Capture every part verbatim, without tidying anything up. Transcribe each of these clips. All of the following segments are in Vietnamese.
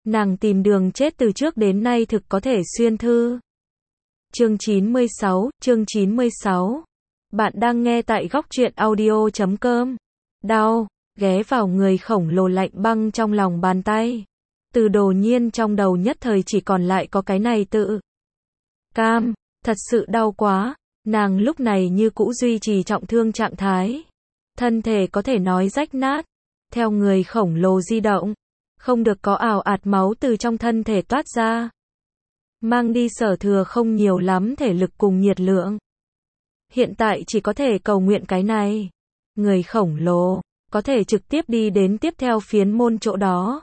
Nàng tìm đường chết từ trước đến nay thực có thể xuyên thư. Chương chín mươi sáu, chương chín mươi sáu. Bạn đang nghe tại góc truyện audio chấm com. Đau, ghé vào người khổng lồ lạnh băng trong lòng bàn tay. Từ Đồ Nhiên trong đầu nhất thời chỉ còn lại có cái này tự. Cam, thật sự đau quá, nàng lúc này như cũ duy trì trọng thương trạng thái. Thân thể có thể nói rách nát, theo người khổng lồ di động, không được có ảo ạt máu từ trong thân thể toát ra. Mang đi sở thừa không nhiều lắm thể lực cùng nhiệt lượng. Hiện tại chỉ có thể cầu nguyện cái này. Người khổng lồ, có thể trực tiếp đi đến tiếp theo phiến môn chỗ đó.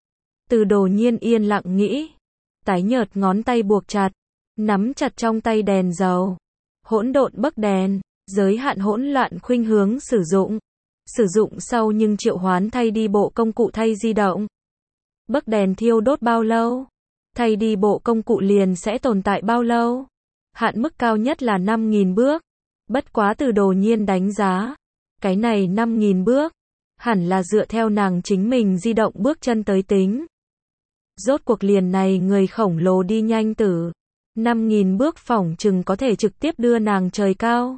Từ Đồ Nhiên yên lặng nghĩ. Tái nhợt ngón tay buộc chặt, nắm chặt trong tay đèn dầu. Hỗn độn bấc đèn, giới hạn hỗn loạn khuynh hướng sử dụng. Sử dụng sau nhưng triệu hoán thay đi bộ công cụ thay di động. Bấc đèn thiêu đốt bao lâu? Thay đi bộ công cụ liền sẽ tồn tại bao lâu? Hạn mức cao nhất là năm nghìn bước. Bất quá Từ Đồ Nhiên đánh giá. Cái này năm nghìn bước. Hẳn là dựa theo nàng chính mình di động bước chân tới tính. Rốt cuộc liền này người khổng lồ đi nhanh tử. năm nghìn bước phỏng chừng có thể trực tiếp đưa nàng trời cao.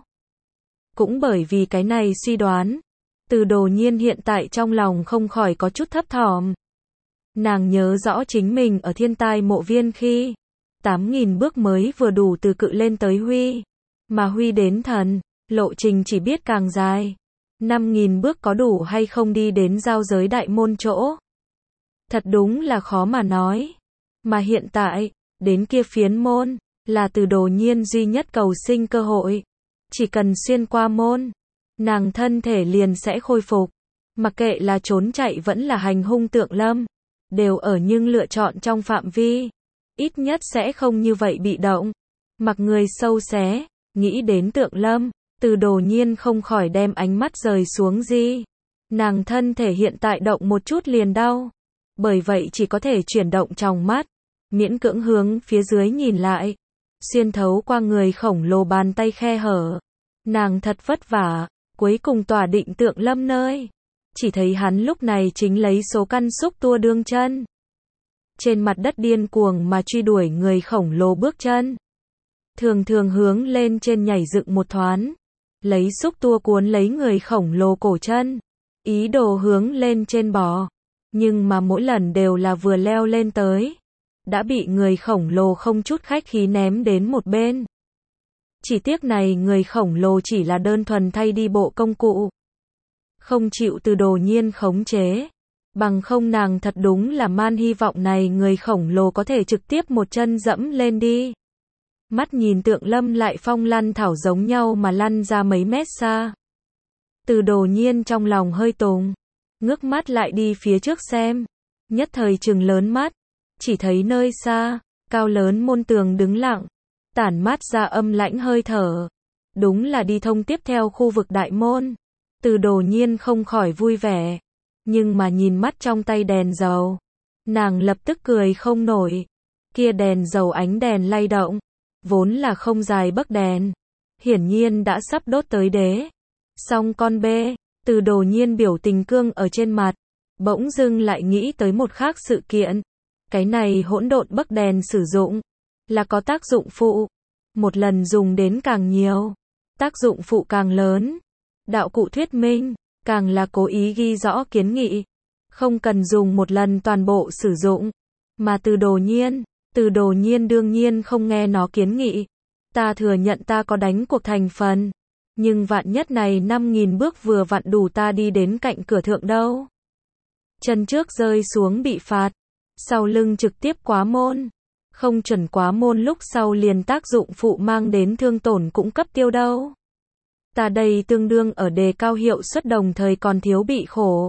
Cũng bởi vì cái này suy đoán. Từ Đồ Nhiên hiện tại trong lòng không khỏi có chút thấp thỏm. Nàng nhớ rõ chính mình ở thiên tai mộ viên khi tám nghìn bước mới vừa đủ từ cự lên tới huy. Mà huy đến thần, lộ trình chỉ biết càng dài. năm nghìn bước có đủ hay không đi đến giao giới đại môn chỗ? Thật đúng là khó mà nói. Mà hiện tại, đến kia phiến môn, là Từ Đồ Nhiên duy nhất cầu sinh cơ hội. Chỉ cần xuyên qua môn, nàng thân thể liền sẽ khôi phục. Mặc kệ là trốn chạy vẫn là hành hung Tượng Lâm, đều ở nhưng lựa chọn trong phạm vi. Ít nhất sẽ không như vậy bị động. Mặc người sâu xé, nghĩ đến Tượng Lâm, Từ Đồ Nhiên không khỏi đem ánh mắt rời xuống di. Nàng thân thể hiện tại động một chút liền đau. Bởi vậy chỉ có thể chuyển động trong mắt, miễn cưỡng hướng phía dưới nhìn lại. Xuyên thấu qua người khổng lồ bàn tay khe hở. Nàng thật vất vả, cuối cùng tỏa định Tượng Lâm nơi. Chỉ thấy hắn lúc này chính lấy số căn xúc tua đương chân. Trên mặt đất điên cuồng mà truy đuổi người khổng lồ bước chân. Thường thường hướng lên trên nhảy dựng một thoáng. Lấy xúc tua cuốn lấy người khổng lồ cổ chân. Ý đồ hướng lên trên bò. Nhưng mà mỗi lần đều là vừa leo lên tới. Đã bị người khổng lồ không chút khách khí ném đến một bên. Chỉ tiếc này người khổng lồ chỉ là đơn thuần thay đi bộ công cụ. Không chịu Từ Đồ Nhiên khống chế. Bằng không nàng thật đúng là man hy vọng này người khổng lồ có thể trực tiếp một chân dẫm lên đi. Mắt nhìn Tượng Lâm lại phong lăn thảo giống nhau mà lăn ra mấy mét xa. Từ Đồ Nhiên trong lòng hơi tùng. Ngước mắt lại đi phía trước xem. Nhất thời trừng lớn mắt. Chỉ thấy nơi xa, cao lớn môn tường đứng lặng. Tản mát ra âm lãnh hơi thở. Đúng là đi thông tiếp theo khu vực đại môn. Từ Đồ Nhiên không khỏi vui vẻ. Nhưng mà nhìn mắt trong tay đèn dầu. Nàng lập tức cười không nổi. Kia đèn dầu ánh đèn lay động. Vốn là không dài bấc đèn. Hiển nhiên đã sắp đốt tới đế. Xong con bê. Từ Đồ Nhiên biểu tình cương ở trên mặt. Bỗng dưng lại nghĩ tới một khác sự kiện. Cái này hỗn độn bấc đèn sử dụng. Là có tác dụng phụ. Một lần dùng đến càng nhiều. Tác dụng phụ càng lớn. Đạo cụ thuyết minh. Càng là cố ý ghi rõ kiến nghị. Không cần dùng một lần toàn bộ sử dụng. Mà Từ Đồ Nhiên. Từ Đồ Nhiên đương nhiên không nghe nó kiến nghị. Ta thừa nhận ta có đánh cuộc thành phần. Nhưng vạn nhất này năm nghìn bước vừa vặn đủ ta đi đến cạnh cửa thượng đâu. Chân trước rơi xuống bị phạt. Sau lưng trực tiếp quá môn. Không chuẩn quá môn lúc sau liền tác dụng phụ mang đến thương tổn cũng cấp tiêu đâu. Ta đây tương đương ở đề cao hiệu suất đồng thời còn thiếu bị khổ.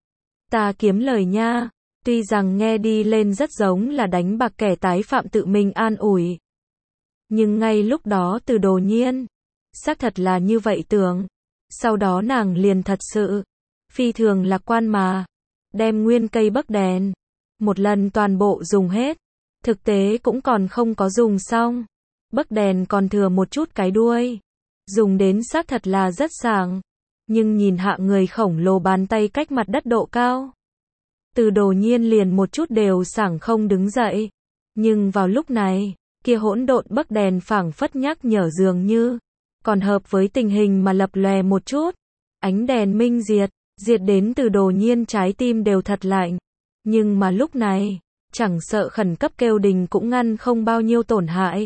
Ta kiếm lời nha. Tuy rằng nghe đi lên rất giống là đánh bạc kẻ tái phạm tự mình an ủi. Nhưng ngay lúc đó Từ Đồ Nhiên. Xác thật là như vậy tưởng. Sau đó nàng liền thật sự. Phi thường lạc quan mà. Đem nguyên cây bấc đèn. Một lần toàn bộ dùng hết. Thực tế cũng còn không có dùng xong. Bấc đèn còn thừa một chút cái đuôi. Dùng đến xác thật là rất sảng. Nhưng nhìn hạ người khổng lồ bàn tay cách mặt đất độ cao. Từ Đồ Nhiên liền một chút đều sảng không đứng dậy. Nhưng vào lúc này, kia hỗn độn bấc đèn phảng phất nhắc nhở dường như, còn hợp với tình hình mà lập lòe một chút. Ánh đèn minh diệt, diệt đến Từ Đồ Nhiên trái tim đều thật lạnh. Nhưng mà lúc này, chẳng sợ khẩn cấp kêu đình cũng ngăn không bao nhiêu tổn hại.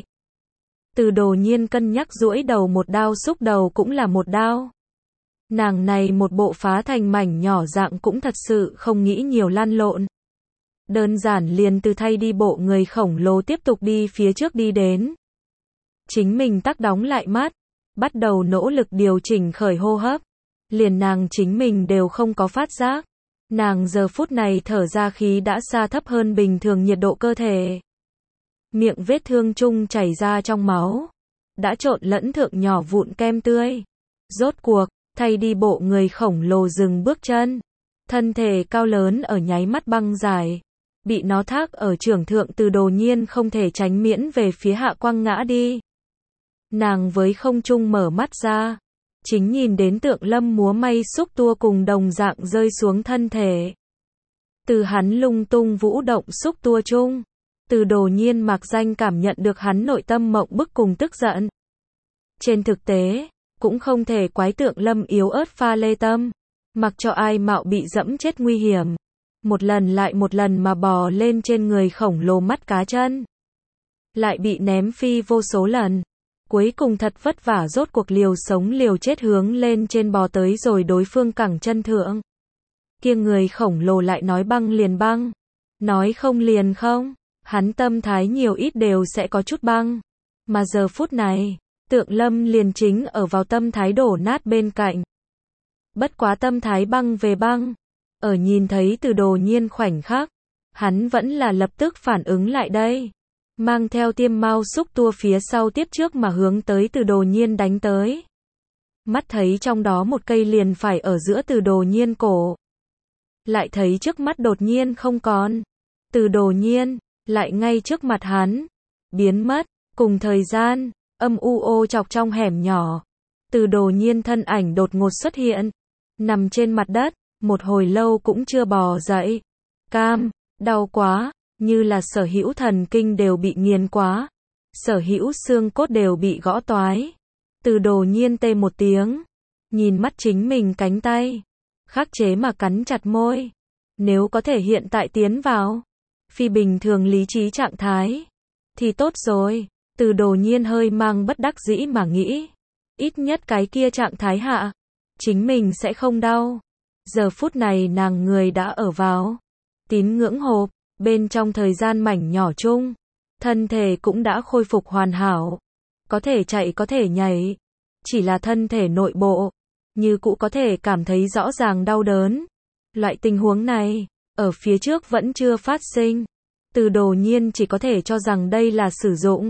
Từ Đồ Nhiên cân nhắc duỗi đầu một đao xúc đầu cũng là một đao. Nàng này một bộ phá thành mảnh nhỏ dạng cũng thật sự không nghĩ nhiều lăn lộn. Đơn giản liền từ thay đi bộ người khổng lồ tiếp tục đi phía trước đi đến. Chính mình tắc đóng lại mắt, bắt đầu nỗ lực điều chỉnh khởi hô hấp. Liền nàng chính mình đều không có phát giác. Nàng giờ phút này thở ra khí đã xa thấp hơn bình thường nhiệt độ cơ thể. Miệng vết thương chung chảy ra trong máu. Đã trộn lẫn thượng nhỏ vụn kem tươi. Rốt cuộc, thay đi bộ người khổng lồ dừng bước chân. Thân thể cao lớn ở nháy mắt băng dài. Bị nó thác ở trưởng thượng Từ Đồ Nhiên không thể tránh miễn về phía hạ quăng ngã đi. Nàng với không trung mở mắt ra. Chính nhìn đến Tượng Lâm múa may xúc tua cùng đồng dạng rơi xuống thân thể. Từ hắn lung tung vũ động xúc tua chung. Từ Đồ Nhiên mặc danh cảm nhận được hắn nội tâm mộng bức cùng tức giận. Trên thực tế, cũng không thể quái Tượng Lâm yếu ớt pha lê tâm. Mặc cho ai mạo bị dẫm chết nguy hiểm. Một lần lại một lần mà bò lên trên người khổng lồ mắt cá chân. Lại bị ném phi vô số lần. Cuối cùng thật vất vả rốt cuộc liều sống liều chết hướng lên trên bò tới rồi đối phương cẳng chân thượng. Kia người khổng lồ lại nói băng liền băng. Nói không liền không. Hắn tâm thái nhiều ít đều sẽ có chút băng. Mà giờ phút này, Tượng Lâm liền chính ở vào tâm thái đổ nát bên cạnh. Bất quá tâm thái băng về băng. Ở nhìn thấy Từ Đồ Nhiên khoảnh khắc, hắn vẫn là lập tức phản ứng lại đây. Mang theo tiêm mau xúc tua phía sau tiếp trước mà hướng tới Từ Đồ Nhiên đánh tới. Mắt thấy trong đó một cây liền phải ở giữa Từ Đồ Nhiên cổ. Lại thấy trước mắt đột nhiên không còn. Từ Đồ Nhiên, lại ngay trước mặt hắn. Biến mất, cùng thời gian, âm u ô chọc trong hẻm nhỏ. Từ Đồ Nhiên thân ảnh đột ngột xuất hiện. Nằm trên mặt đất, một hồi lâu cũng chưa bò dậy. Cam, đau quá. Như là sở hữu thần kinh đều bị nghiền quá. Sở hữu xương cốt đều bị gõ toái. Từ Đồ Nhiên tê một tiếng. Nhìn mắt chính mình cánh tay. Khắc chế mà cắn chặt môi. Nếu có thể hiện tại tiến vào. Phi bình thường lý trí trạng thái. Thì tốt rồi. Từ Đồ Nhiên hơi mang bất đắc dĩ mà nghĩ. Ít nhất cái kia trạng thái hạ. Chính mình sẽ không đau. Giờ phút này nàng người đã ở vào. Tín ngưỡng hộp. Bên trong thời gian mảnh nhỏ chung, thân thể cũng đã khôi phục hoàn hảo. Có thể chạy có thể nhảy. Chỉ là thân thể nội bộ, như cũ có thể cảm thấy rõ ràng đau đớn. Loại tình huống này, ở phía trước vẫn chưa phát sinh. Từ Đồ Nhiên chỉ có thể cho rằng đây là sử dụng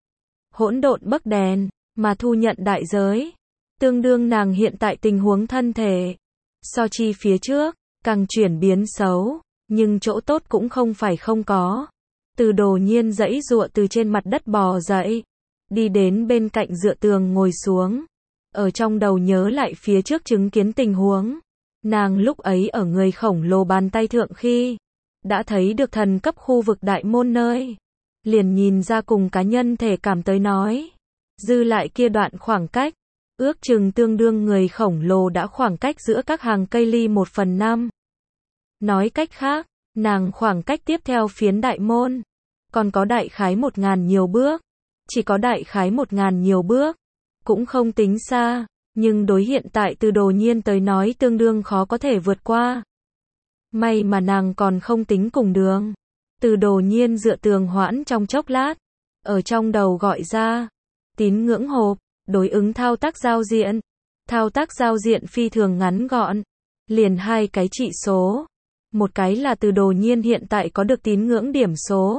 hỗn độn bấc đèn, mà thu nhận đại giới. Tương đương nàng hiện tại tình huống thân thể. So chi phía trước, càng chuyển biến xấu. Nhưng chỗ tốt cũng không phải không có. Từ Đồ Nhiên giãy giụa từ trên mặt đất bò dậy. Đi đến bên cạnh dựa tường ngồi xuống. Ở trong đầu nhớ lại phía trước chứng kiến tình huống. Nàng lúc ấy ở người khổng lồ bàn tay thượng khi. Đã thấy được thần cấp khu vực đại môn nơi. Liền nhìn ra cùng cá nhân thể cảm tới nói. Dư lại kia đoạn khoảng cách. Ước chừng tương đương người khổng lồ đã khoảng cách giữa các hàng cây ly một phần năm. Nói cách khác, nàng khoảng cách tiếp theo phiến đại môn, còn có đại khái một ngàn nhiều bước. Chỉ có đại khái một ngàn nhiều bước, cũng không tính xa, nhưng đối hiện tại Từ Đồ Nhiên tới nói tương đương khó có thể vượt qua. May mà nàng còn không tính cùng đường. Từ Đồ Nhiên dựa tường hoãn trong chốc lát, ở trong đầu gọi ra, tín ngưỡng hộp, đối ứng thao tác giao diện. Thao tác giao diện phi thường ngắn gọn, liền hai cái trị số. Một cái là Từ Đồ Nhiên hiện tại có được tín ngưỡng điểm số.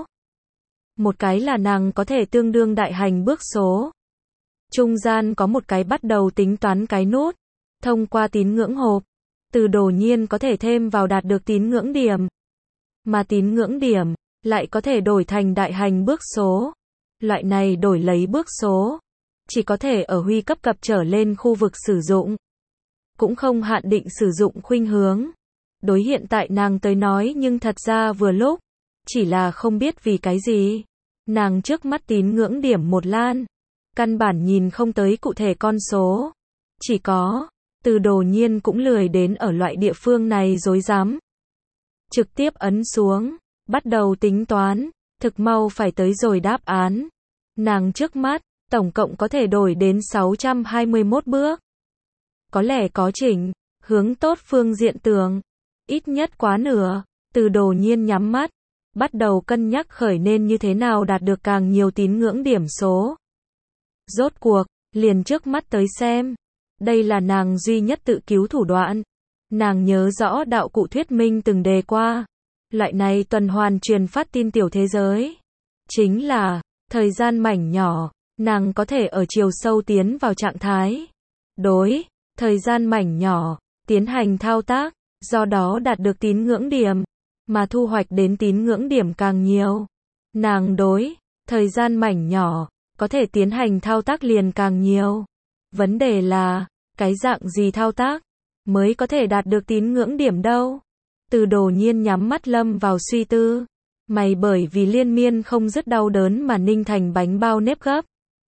Một cái là nàng có thể tương đương đại hành bước số. Trung gian có một cái bắt đầu tính toán cái nút. Thông qua tín ngưỡng hộp, Từ Đồ Nhiên có thể thêm vào đạt được tín ngưỡng điểm. Mà tín ngưỡng điểm, lại có thể đổi thành đại hành bước số. Loại này đổi lấy bước số, chỉ có thể ở huy cấp cập trở lên khu vực sử dụng. Cũng không hạn định sử dụng khuynh hướng. Đối hiện tại nàng tới nói nhưng thật ra vừa lúc. Chỉ là không biết vì cái gì. Nàng trước mắt tín ngưỡng điểm một lan. Căn bản nhìn không tới cụ thể con số. Chỉ có, Từ Đồ Nhiên cũng lười đến ở loại địa phương này rối rắm. Trực tiếp ấn xuống, bắt đầu tính toán, thực mau phải tới rồi đáp án. Nàng trước mắt, tổng cộng có thể đổi đến sáu trăm hai mươi mốt bước. Có lẽ có chỉnh, hướng tốt phương diện tưởng. Ít nhất quá nửa, Từ Đồ Nhiên nhắm mắt, bắt đầu cân nhắc khởi nên như thế nào đạt được càng nhiều tín ngưỡng điểm số. Rốt cuộc, liền trước mắt tới xem. Đây là nàng duy nhất tự cứu thủ đoạn. Nàng nhớ rõ đạo cụ thuyết minh từng đề qua. Loại này tuần hoàn truyền phát tin tiểu thế giới. Chính là, thời gian mảnh nhỏ, nàng có thể ở chiều sâu tiến vào trạng thái. Đối, thời gian mảnh nhỏ, tiến hành thao tác, do đó đạt được tín ngưỡng điểm, mà thu hoạch đến tín ngưỡng điểm càng nhiều. Nàng đối, thời gian mảnh nhỏ, có thể tiến hành thao tác liền càng nhiều. Vấn đề là, cái dạng gì thao tác, mới có thể đạt được tín ngưỡng điểm đâu? Từ Đồ Nhiên nhắm mắt lâm vào suy tư. Mày bởi vì liên miên không dứt đau đớn mà ninh thành bánh bao nếp gấp.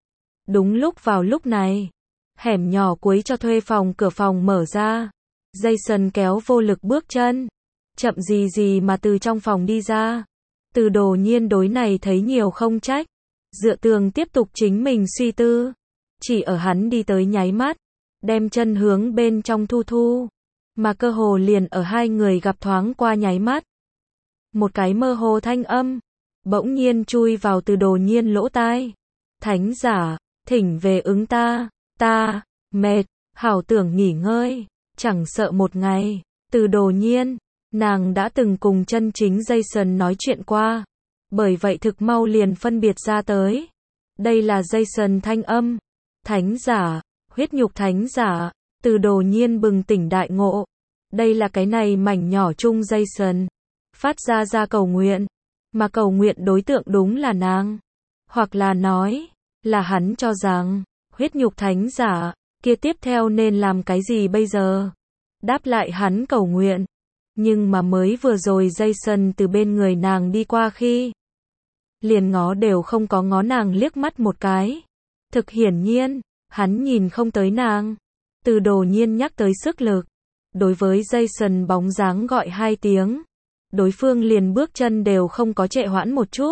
Đúng lúc vào lúc này, hẻm nhỏ cuối cho thuê phòng cửa phòng mở ra. Jason kéo vô lực bước chân. Chậm gì gì mà từ trong phòng đi ra. Từ Đồ Nhiên đối này thấy nhiều không trách. Dựa tường tiếp tục chính mình suy tư. Chỉ ở hắn đi tới nháy mắt. Đem chân hướng bên trong thu thu. Mà cơ hồ liền ở hai người gặp thoáng qua nháy mắt. Một cái mơ hồ thanh âm. Bỗng nhiên chui vào Từ Đồ Nhiên lỗ tai. Thánh giả, thỉnh về ứng ta. Ta, mệt, hảo tưởng nghỉ ngơi. Chẳng sợ một ngày. Từ Đồ Nhiên, nàng đã từng cùng chân chính Jason nói chuyện qua. Bởi vậy thực mau liền phân biệt ra tới. Đây là Jason thanh âm. Thánh giả, huyết nhục thánh giả. Từ Đồ Nhiên bừng tỉnh đại ngộ. Đây là cái này mảnh nhỏ chung Jason. Phát ra ra cầu nguyện. Mà cầu nguyện đối tượng đúng là nàng. Hoặc là nói, là hắn cho rằng, huyết nhục thánh giả, kia tiếp theo nên làm cái gì bây giờ? Đáp lại hắn cầu nguyện. Nhưng mà mới vừa rồi Jason từ bên người nàng đi qua khi. Liền ngó đều không có ngó nàng liếc mắt một cái. Thực hiển nhiên, hắn nhìn không tới nàng. Từ Đồ Nhiên nhắc tới sức lực. Đối với Jason bóng dáng gọi hai tiếng. Đối phương liền bước chân đều không có trệ hoãn một chút.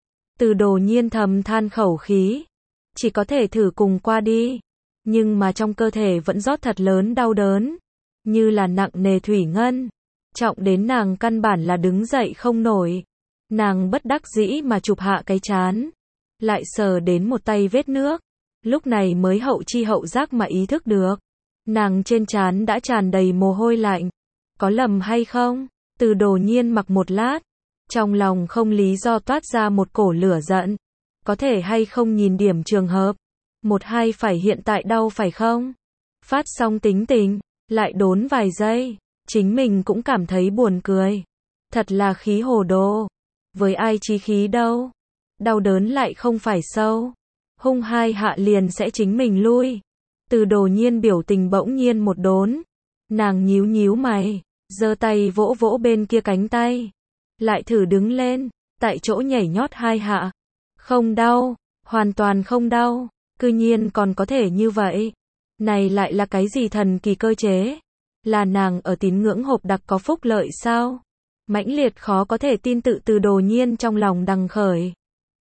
Từ Đồ Nhiên thầm than khẩu khí. Chỉ có thể thử cùng qua đi. Nhưng mà trong cơ thể vẫn rót thật lớn đau đớn. Như là nặng nề thủy ngân. Trọng đến nàng căn bản là đứng dậy không nổi. Nàng bất đắc dĩ mà chụp hạ cái chán. Lại sờ đến một tay vết nước. Lúc này mới hậu chi hậu giác mà ý thức được. Nàng trên trán đã tràn đầy mồ hôi lạnh. Có lầm hay không? Từ Đồ Nhiên mặc một lát. Trong lòng không lý do toát ra một cổ lửa giận. Có thể hay không nhìn điểm trường hợp. Một hai phải hiện tại đau phải không? Phát xong tính tình. Lại đốn vài giây. Chính mình cũng cảm thấy buồn cười. Thật là khí hồ đồ. Với ai chí khí đâu. Đau đớn lại không phải sâu. Hung hai hạ liền sẽ chính mình lui. Từ Đồ Nhiên biểu tình bỗng nhiên một đốn. Nàng nhíu nhíu mày. Giơ tay vỗ vỗ bên kia cánh tay. Lại thử đứng lên. Tại chỗ nhảy nhót hai hạ. Không đau. Hoàn toàn không đau. Cư nhiên còn có thể như vậy. Này lại là cái gì thần kỳ cơ chế? Là nàng ở tín ngưỡng hộp đặc có phúc lợi sao? Mãnh liệt khó có thể tin tự Từ Đồ Nhiên trong lòng đằng khởi.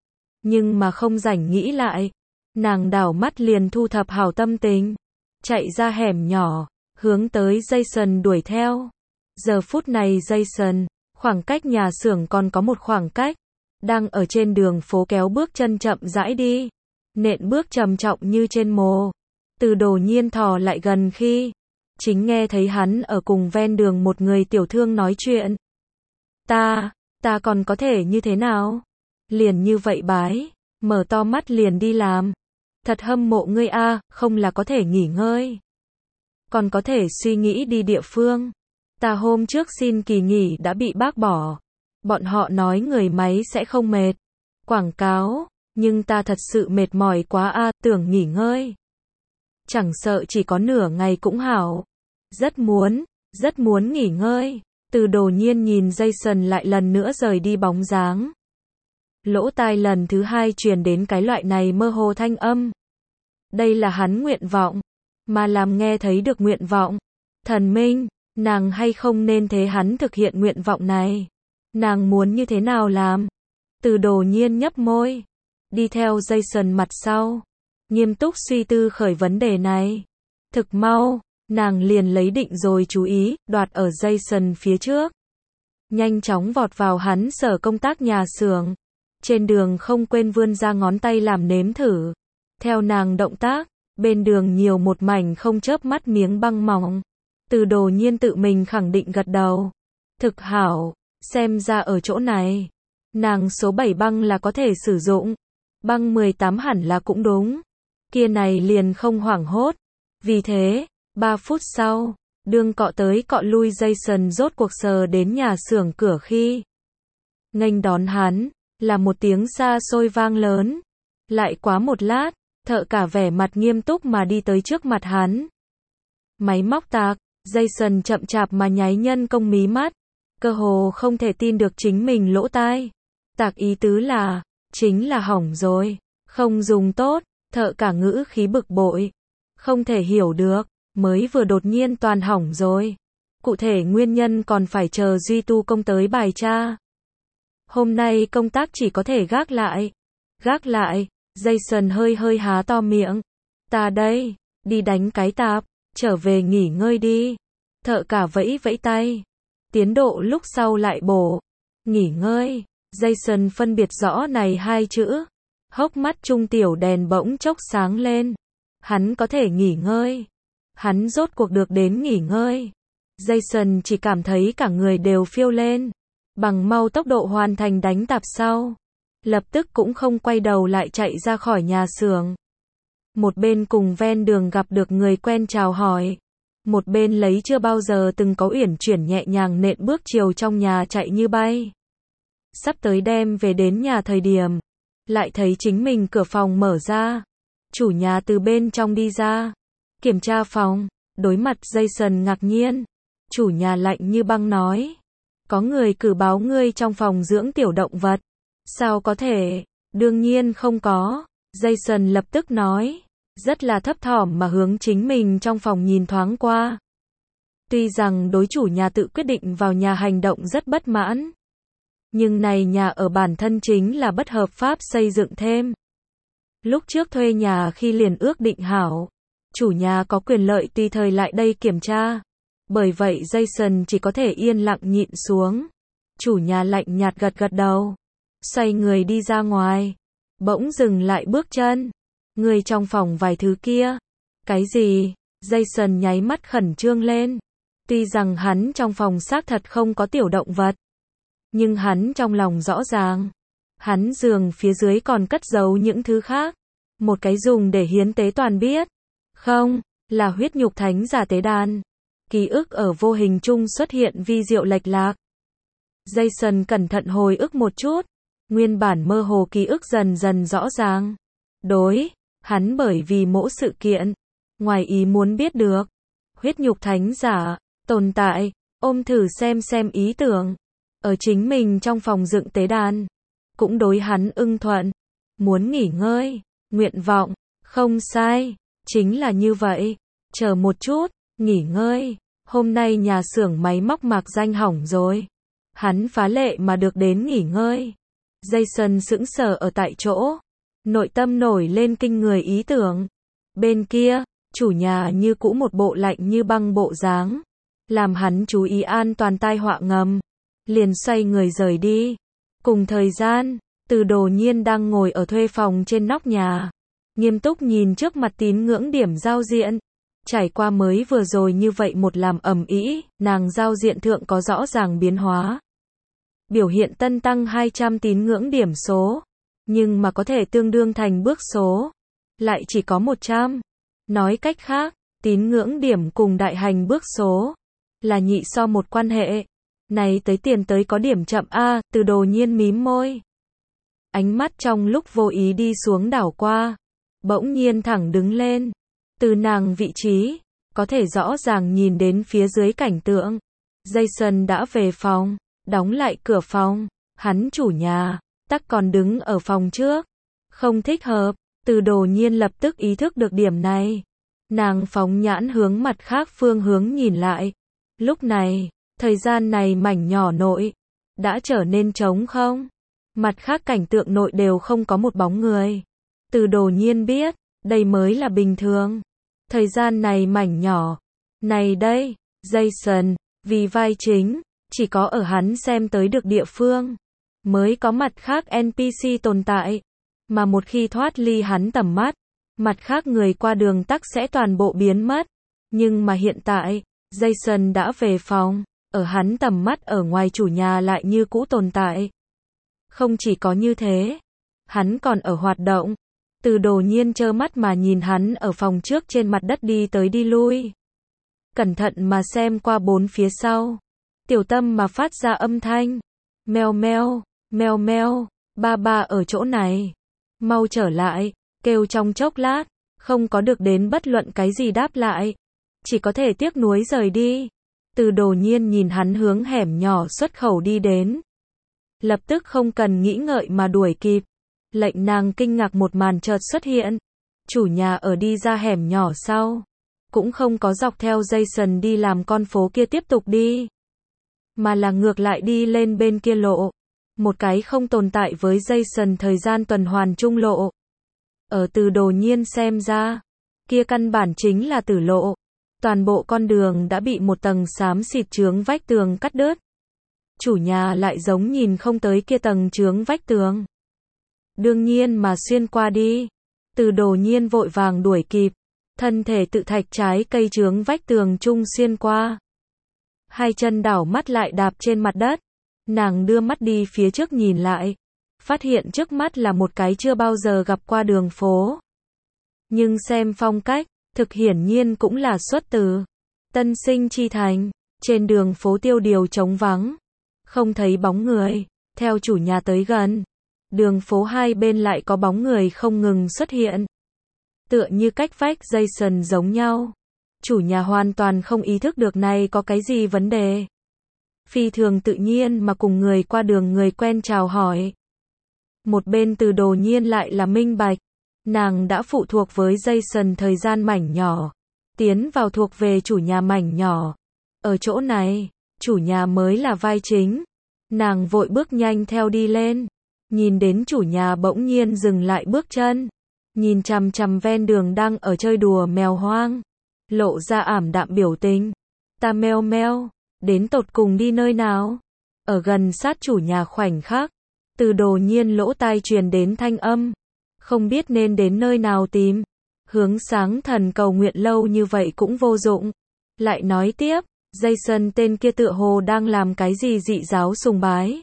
Nhưng mà không rảnh nghĩ lại. Nàng đảo mắt liền thu thập hảo tâm tình. Chạy ra hẻm nhỏ. Hướng tới Jason đuổi theo. Giờ phút này Jason, khoảng cách nhà xưởng còn có một khoảng cách. Đang ở trên đường phố kéo bước chân chậm rãi đi. Nện bước trầm trọng như trên mồ. Từ Đồ Nhiên thò lại gần khi. Chính nghe thấy hắn ở cùng ven đường một người tiểu thương nói chuyện. Ta, ta còn có thể như thế nào? Liền như vậy bái. Mở to mắt liền đi làm. Thật hâm mộ ngươi a, không là có thể nghỉ ngơi. Còn có thể suy nghĩ đi địa phương. Ta hôm trước xin kỳ nghỉ đã bị bác bỏ. Bọn họ nói người máy sẽ không mệt. Quảng cáo, nhưng ta thật sự mệt mỏi quá a, tưởng nghỉ ngơi. Chẳng sợ chỉ có nửa ngày cũng hảo. Rất muốn, rất muốn nghỉ ngơi. Từ Đồ Nhiên nhìn Jason lại lần nữa rời đi bóng dáng. Lỗ tai lần thứ hai truyền đến cái loại này mơ hồ thanh âm. Đây là hắn nguyện vọng, mà làm nghe thấy được nguyện vọng. Thần minh, nàng hay không nên thế hắn thực hiện nguyện vọng này? Nàng muốn như thế nào làm? Từ Đồ Nhiên nhấp môi, đi theo Jason mặt sau, nghiêm túc suy tư khởi vấn đề này. Thực mau, nàng liền lấy định rồi chú ý, đoạt ở Jason phía trước. Nhanh chóng vọt vào hắn sở công tác nhà xưởng. Trên đường không quên vươn ra ngón tay làm nếm thử. Theo nàng động tác, bên đường nhiều một mảnh không chớp mắt miếng băng mỏng. Từ Đồ Nhiên tự mình khẳng định gật đầu. Thực hảo, xem ra ở chỗ này, nàng số bảy băng là có thể sử dụng. Băng mười tám hẳn là cũng đúng. Kia này liền không hoảng hốt. Vì thế, ba phút sau, đương cọ tới cọ lui Jason rốt cuộc sờ đến nhà xưởng cửa khi nghênh đón hắn là một tiếng xa xôi vang lớn. Lại quá một lát, thợ cả vẻ mặt nghiêm túc mà đi tới trước mặt hắn. Máy móc tạc, Jason chậm chạp mà nháy nhân công mí mắt, cơ hồ không thể tin được chính mình lỗ tai. Tạc ý tứ là, chính là hỏng rồi, không dùng tốt, thợ cả ngữ khí bực bội. Không thể hiểu được, mới vừa đột nhiên toàn hỏng rồi. Cụ thể nguyên nhân còn phải chờ duy tu công tới bài tra. Hôm nay công tác chỉ có thể gác lại. Gác lại, Jason hơi hơi há to miệng. Ta đây, đi đánh cái tạp, trở về nghỉ ngơi đi. Thợ cả vẫy vẫy tay. Tiến độ lúc sau lại bổ. Nghỉ ngơi. Jason phân biệt rõ này hai chữ. Hốc mắt trung tiểu đèn bỗng chốc sáng lên. Hắn có thể nghỉ ngơi. Hắn rốt cuộc được đến nghỉ ngơi. Jason chỉ cảm thấy cả người đều phiêu lên. Bằng mau tốc độ hoàn thành đánh tạp sau. Lập tức cũng không quay đầu lại chạy ra khỏi nhà xưởng. Một bên cùng ven đường gặp được người quen chào hỏi. Một bên lấy chưa bao giờ từng có uyển chuyển nhẹ nhàng nện bước chiều trong nhà chạy như bay. Sắp tới đem về đến nhà thời điểm. Lại thấy chính mình cửa phòng mở ra. Chủ nhà từ bên trong đi ra. Kiểm tra phòng. Đối mặt Jason ngạc nhiên. Chủ nhà lạnh như băng nói. Có người cử báo ngươi trong phòng dưỡng tiểu động vật. Sao có thể? Đương nhiên không có. Jason lập tức nói. Rất là thấp thỏm mà hướng chính mình trong phòng nhìn thoáng qua. Tuy rằng đối chủ nhà tự quyết định vào nhà hành động rất bất mãn. Nhưng này nhà ở bản thân chính là bất hợp pháp xây dựng thêm. Lúc trước thuê nhà khi liền ước định hảo. Chủ nhà có quyền lợi tùy thời lại đây kiểm tra. Bởi vậy Jason chỉ có thể yên lặng nhịn xuống. Chủ nhà lạnh nhạt gật gật đầu. Xoay người đi ra ngoài. Bỗng dừng lại bước chân. Người trong phòng vài thứ kia. Cái gì? Jason nháy mắt khẩn trương lên. Tuy rằng hắn trong phòng xác thật không có tiểu động vật. Nhưng hắn trong lòng rõ ràng. Hắn giường phía dưới còn cất giấu những thứ khác. Một cái dùng để hiến tế toàn biết. Không, là huyết nhục thánh giả tế đàn. Ký ức ở vô hình chung xuất hiện vi diệu lệch lạc. Jason cẩn thận hồi ức một chút. Nguyên bản mơ hồ ký ức dần dần rõ ràng. Đối, hắn bởi vì mỗi sự kiện, ngoài ý muốn biết được. Huyết nhục thánh giả, tồn tại, ôm thử xem xem ý tưởng. Ở chính mình trong phòng dựng tế đàn. Cũng đối hắn ưng thuận. Muốn nghỉ ngơi, nguyện vọng, không sai, chính là như vậy. Chờ một chút, nghỉ ngơi. Hôm nay nhà xưởng máy móc mạc danh hỏng rồi. Hắn phá lệ mà được đến nghỉ ngơi. Jason sững sờ ở tại chỗ. Nội tâm nổi lên kinh người ý tưởng. Bên kia, chủ nhà như cũ một bộ lạnh như băng bộ dáng. Làm hắn chú ý an toàn tai họa ngầm. Liền xoay người rời đi. Cùng thời gian, Từ Đồ Nhiên đang ngồi ở thuê phòng trên nóc nhà. Nghiêm túc nhìn trước mặt tín ngưỡng điểm giao diện. Trải qua mới vừa rồi như vậy một làm ầm ĩ, nàng giao diện thượng có rõ ràng biến hóa. Biểu hiện tân tăng hai trăm tín ngưỡng điểm số. Nhưng mà có thể tương đương thành bước số. Lại chỉ có một trăm. Nói cách khác, tín ngưỡng điểm cùng đại hành bước số. Là nhị so một quan hệ. Này tới tiền tới có điểm chậm a. Từ Đồ Nhiên mím môi. Ánh mắt trong lúc vô ý đi xuống đảo qua. Bỗng nhiên thẳng đứng lên. Từ nàng vị trí, có thể rõ ràng nhìn đến phía dưới cảnh tượng. Jason đã về phòng, đóng lại cửa phòng, hắn chủ nhà, tắc còn đứng ở phòng trước. Không thích hợp, Từ Đồ Nhiên lập tức ý thức được điểm này. Nàng phóng nhãn hướng mặt khác phương hướng nhìn lại. Lúc này, thời gian này mảnh nhỏ nội, đã trở nên trống không. Mặt khác cảnh tượng nội đều không có một bóng người. Từ Đồ Nhiên biết, đây mới là bình thường. Thời gian này mảnh nhỏ. Này đây, Jason, vì vai chính, chỉ có ở hắn xem tới được địa phương, mới có mặt khác en pê xê tồn tại. Mà một khi thoát ly hắn tầm mắt, mặt khác người qua đường tắc sẽ toàn bộ biến mất. Nhưng mà hiện tại, Jason đã về phòng, ở hắn tầm mắt ở ngoài chủ nhà lại như cũ tồn tại. Không chỉ có như thế, hắn còn ở hoạt động. Từ Đồ Nhiên trơ mắt mà nhìn hắn ở phòng trước trên mặt đất đi tới đi lui. Cẩn thận mà xem qua bốn phía sau. Tiểu Tâm mà phát ra âm thanh. Meo meo, meo meo, ba ba ở chỗ này. Mau trở lại, kêu trong chốc lát, không có được đến bất luận cái gì đáp lại. Chỉ có thể tiếc nuối rời đi. Từ Đồ Nhiên nhìn hắn hướng hẻm nhỏ xuất khẩu đi đến. Lập tức không cần nghĩ ngợi mà đuổi kịp. Lệnh nàng kinh ngạc một màn chợt xuất hiện. Chủ nhà ở đi ra hẻm nhỏ sau. Cũng không có dọc theo Jason đi làm con phố kia tiếp tục đi. Mà là ngược lại đi lên bên kia lộ. Một cái không tồn tại với Jason thời gian tuần hoàn trung lộ. Ở Từ Đồ Nhiên xem ra, kia căn bản chính là tử lộ. Toàn bộ con đường đã bị một tầng xám xịt chướng vách tường cắt đứt. Chủ nhà lại giống nhìn không tới kia tầng chướng vách tường. Đương nhiên mà xuyên qua đi. Từ Đồ Nhiên vội vàng đuổi kịp. Thân thể tự thạch trái cây chướng vách tường chung xuyên qua. Hai chân đảo mắt lại đạp trên mặt đất. Nàng đưa mắt đi phía trước nhìn lại. Phát hiện trước mắt là một cái chưa bao giờ gặp qua đường phố. Nhưng xem phong cách, thực hiển nhiên cũng là xuất từ Tân Sinh Chi Thành. Trên đường phố tiêu điều trống vắng. Không thấy bóng người. Theo chủ nhà tới gần. Đường phố hai bên lại có bóng người không ngừng xuất hiện. Tựa như cách vách Jason giống nhau. Chủ nhà hoàn toàn không ý thức được này có cái gì vấn đề. Phi thường tự nhiên mà cùng người qua đường người quen chào hỏi. Một bên Từ Đồ Nhiên lại là minh bạch. Nàng đã phụ thuộc với Jason thời gian mảnh nhỏ. Tiến vào thuộc về chủ nhà mảnh nhỏ. Ở chỗ này, chủ nhà mới là vai chính. Nàng vội bước nhanh theo đi lên. Nhìn đến chủ nhà bỗng nhiên dừng lại bước chân. Nhìn chằm chằm ven đường đang ở chơi đùa mèo hoang. Lộ ra ảm đạm biểu tình. Ta meo meo, đến tột cùng đi nơi nào? Ở gần sát chủ nhà khoảnh khắc. Từ Đồ Nhiên lỗ tai truyền đến thanh âm. Không biết nên đến nơi nào tìm. Hướng sáng thần cầu nguyện lâu như vậy cũng vô dụng. Lại nói tiếp, Jason tên kia tựa hồ đang làm cái gì dị giáo sùng bái.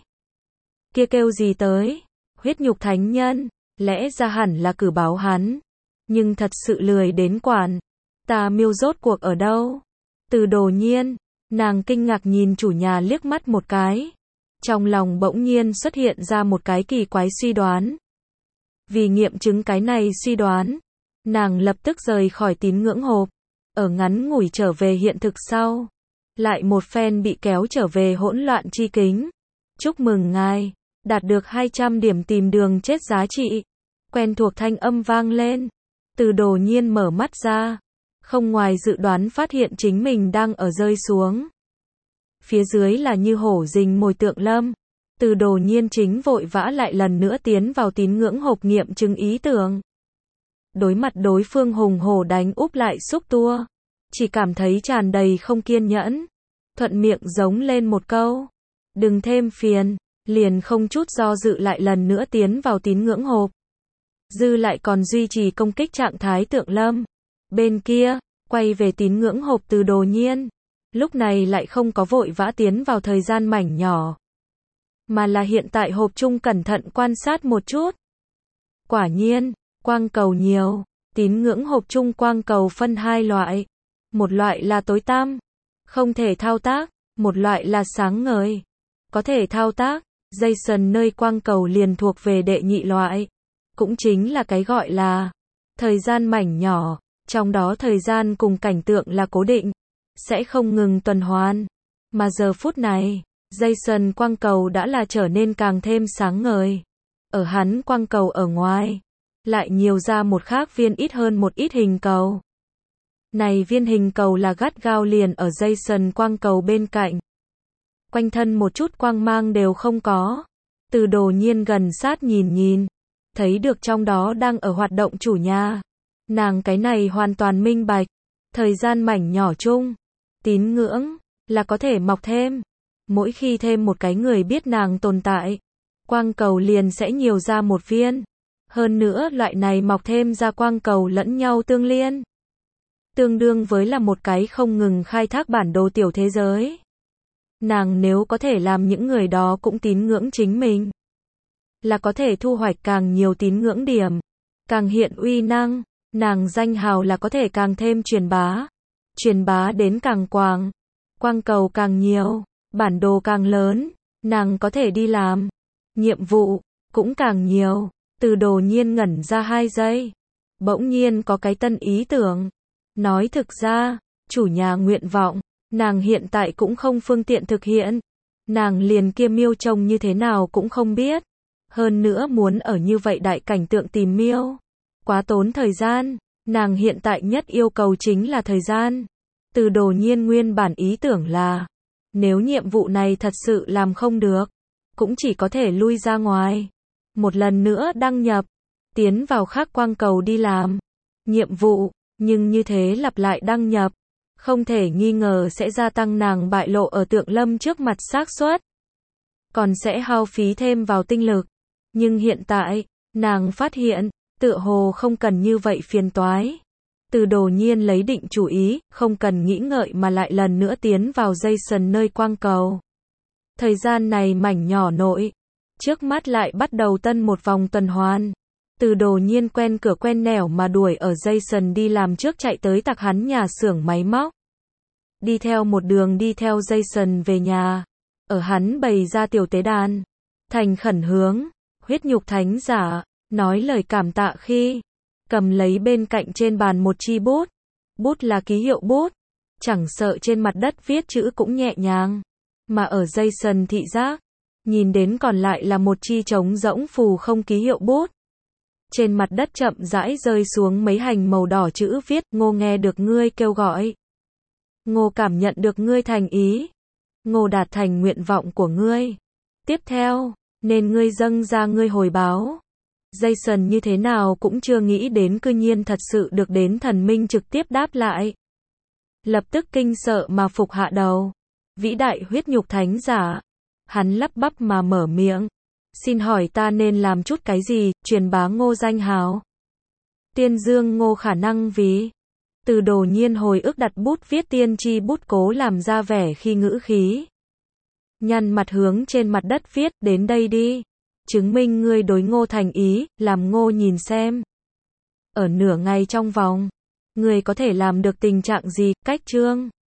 Kia kêu gì tới? Huyết nhục thánh nhân. Lẽ ra hẳn là cử báo hắn. Nhưng thật sự lười đến quản. Tà miêu rốt cuộc ở đâu? Từ Đồ Nhiên, nàng kinh ngạc nhìn chủ nhà liếc mắt một cái. Trong lòng bỗng nhiên xuất hiện ra một cái kỳ quái suy đoán. Vì nghiệm chứng cái này suy đoán, nàng lập tức rời khỏi tín ngưỡng hộp. Ở ngắn ngủi trở về hiện thực sau. Lại một phen bị kéo trở về hỗn loạn chi kính. Chúc mừng ngài. Đạt được hai trăm điểm tìm đường chết giá trị. Quen thuộc thanh âm vang lên. Từ Đồ Nhiên mở mắt ra. Không ngoài dự đoán phát hiện chính mình đang ở rơi xuống. Phía dưới là như hổ rình mồi tượng lâm. Từ Đồ Nhiên chính vội vã lại lần nữa tiến vào tín ngưỡng hộp nghiệm chứng ý tưởng. Đối mặt đối phương hùng hổ đánh úp lại xúc tua. Chỉ cảm thấy tràn đầy không kiên nhẫn. Thuận miệng giống lên một câu. Đừng thêm phiền. Liền không chút do dự lại lần nữa tiến vào tín ngưỡng hộp. Dư lại còn duy trì công kích trạng thái tượng lâm. Bên kia, quay về tín ngưỡng hộp Từ Đồ Nhiên. Lúc này lại không có vội vã tiến vào thời gian mảnh nhỏ. Mà là hiện tại hộp chung cẩn thận quan sát một chút. Quả nhiên, quang cầu nhiều. Tín ngưỡng hộp chung quang cầu phân hai loại. Một loại là tối tăm. Không thể thao tác. Một loại là sáng ngời. Có thể thao tác. Jason nơi quang cầu liền thuộc về đệ nhị loại. Cũng chính là cái gọi là thời gian mảnh nhỏ. Trong đó thời gian cùng cảnh tượng là cố định. Sẽ không ngừng tuần hoàn. Mà giờ phút này, Jason quang cầu đã là trở nên càng thêm sáng ngời. Ở hắn quang cầu ở ngoài, lại nhiều ra một khác viên ít hơn một ít hình cầu. Này viên hình cầu là gắt gao liền ở Jason quang cầu bên cạnh. Quanh thân một chút quang mang đều không có. Từ Đồ Nhiên gần sát nhìn nhìn, thấy được trong đó đang ở hoạt động chủ nhà. Nàng cái này hoàn toàn minh bạch. Thời gian mảnh nhỏ chung, tín ngưỡng là có thể mọc thêm. Mỗi khi thêm một cái người biết nàng tồn tại, quang cầu liền sẽ nhiều ra một viên. Hơn nữa loại này mọc thêm ra quang cầu lẫn nhau tương liên. Tương đương với là một cái không ngừng khai thác bản đồ tiểu thế giới. Nàng nếu có thể làm những người đó cũng tín ngưỡng chính mình, là có thể thu hoạch càng nhiều tín ngưỡng điểm, càng hiện uy năng, nàng danh hào là có thể càng thêm truyền bá. Truyền bá đến càng quảng, quang cầu càng nhiều, bản đồ càng lớn, nàng có thể đi làm. Nhiệm vụ cũng càng nhiều. Từ Đồ Nhiên ngẩn ra hai giây. Bỗng nhiên có cái tân ý tưởng. Nói thực ra, chủ nhà nguyện vọng, nàng hiện tại cũng không phương tiện thực hiện. Nàng liền kia miêu trông như thế nào cũng không biết. Hơn nữa muốn ở như vậy đại cảnh tượng tìm miêu, quá tốn thời gian. Nàng hiện tại nhất yêu cầu chính là thời gian. Từ Đồ Nhiên nguyên bản ý tưởng là, nếu nhiệm vụ này thật sự làm không được, cũng chỉ có thể lui ra ngoài. Một lần nữa đăng nhập, tiến vào khác quang cầu đi làm nhiệm vụ, nhưng như thế lặp lại đăng nhập, không thể nghi ngờ sẽ gia tăng nàng bại lộ ở Tượng Lâm trước mặt xác suất, còn sẽ hao phí thêm vào tinh lực. Nhưng hiện tại, nàng phát hiện, tựa hồ không cần như vậy phiền toái. Từ Đồ Nhiên lấy định chủ ý, không cần nghĩ ngợi mà lại lần nữa tiến vào Jason nơi quang cầu. Thời gian này mảnh nhỏ nội, trước mắt lại bắt đầu tân một vòng tuần hoàn. Từ Đồ Nhiên quen cửa quen nẻo mà đuổi ở Jason đi làm trước chạy tới tặc hắn nhà xưởng máy móc. Đi theo một đường đi theo Jason về nhà. Ở hắn bày ra tiểu tế đàn, thành khẩn hướng huyết nhục thánh giả nói lời cảm tạ khi cầm lấy bên cạnh trên bàn một chi bút. Bút là ký hiệu bút, chẳng sợ trên mặt đất viết chữ cũng nhẹ nhàng. Mà ở Jason thị giác, nhìn đến còn lại là một chi trống rỗng phù không ký hiệu bút. Trên mặt đất chậm rãi rơi xuống mấy hành màu đỏ chữ viết, Ngô nghe được ngươi kêu gọi. Ngô cảm nhận được ngươi thành ý. Ngô đạt thành nguyện vọng của ngươi. Tiếp theo, nên ngươi dâng ra ngươi hồi báo. Jason như thế nào cũng chưa nghĩ đến cư nhiên thật sự được đến thần minh trực tiếp đáp lại. Lập tức kinh sợ mà phục hạ đầu. Vĩ đại huyết nhục thánh giả. Hắn lắp bắp mà mở miệng. Xin hỏi ta nên làm chút cái gì, truyền bá Ngô danh hào. Tiên dương Ngô khả năng vì. Từ Đồ Nhiên hồi ức đặt bút viết tiên chi bút cố làm ra vẻ khi ngữ khí. Nhăn mặt hướng trên mặt đất viết, đến đây đi. Chứng minh ngươi đối Ngô thành ý, làm Ngô nhìn xem. Ở nửa ngày trong vòng, ngươi có thể làm được tình trạng gì, cách chương.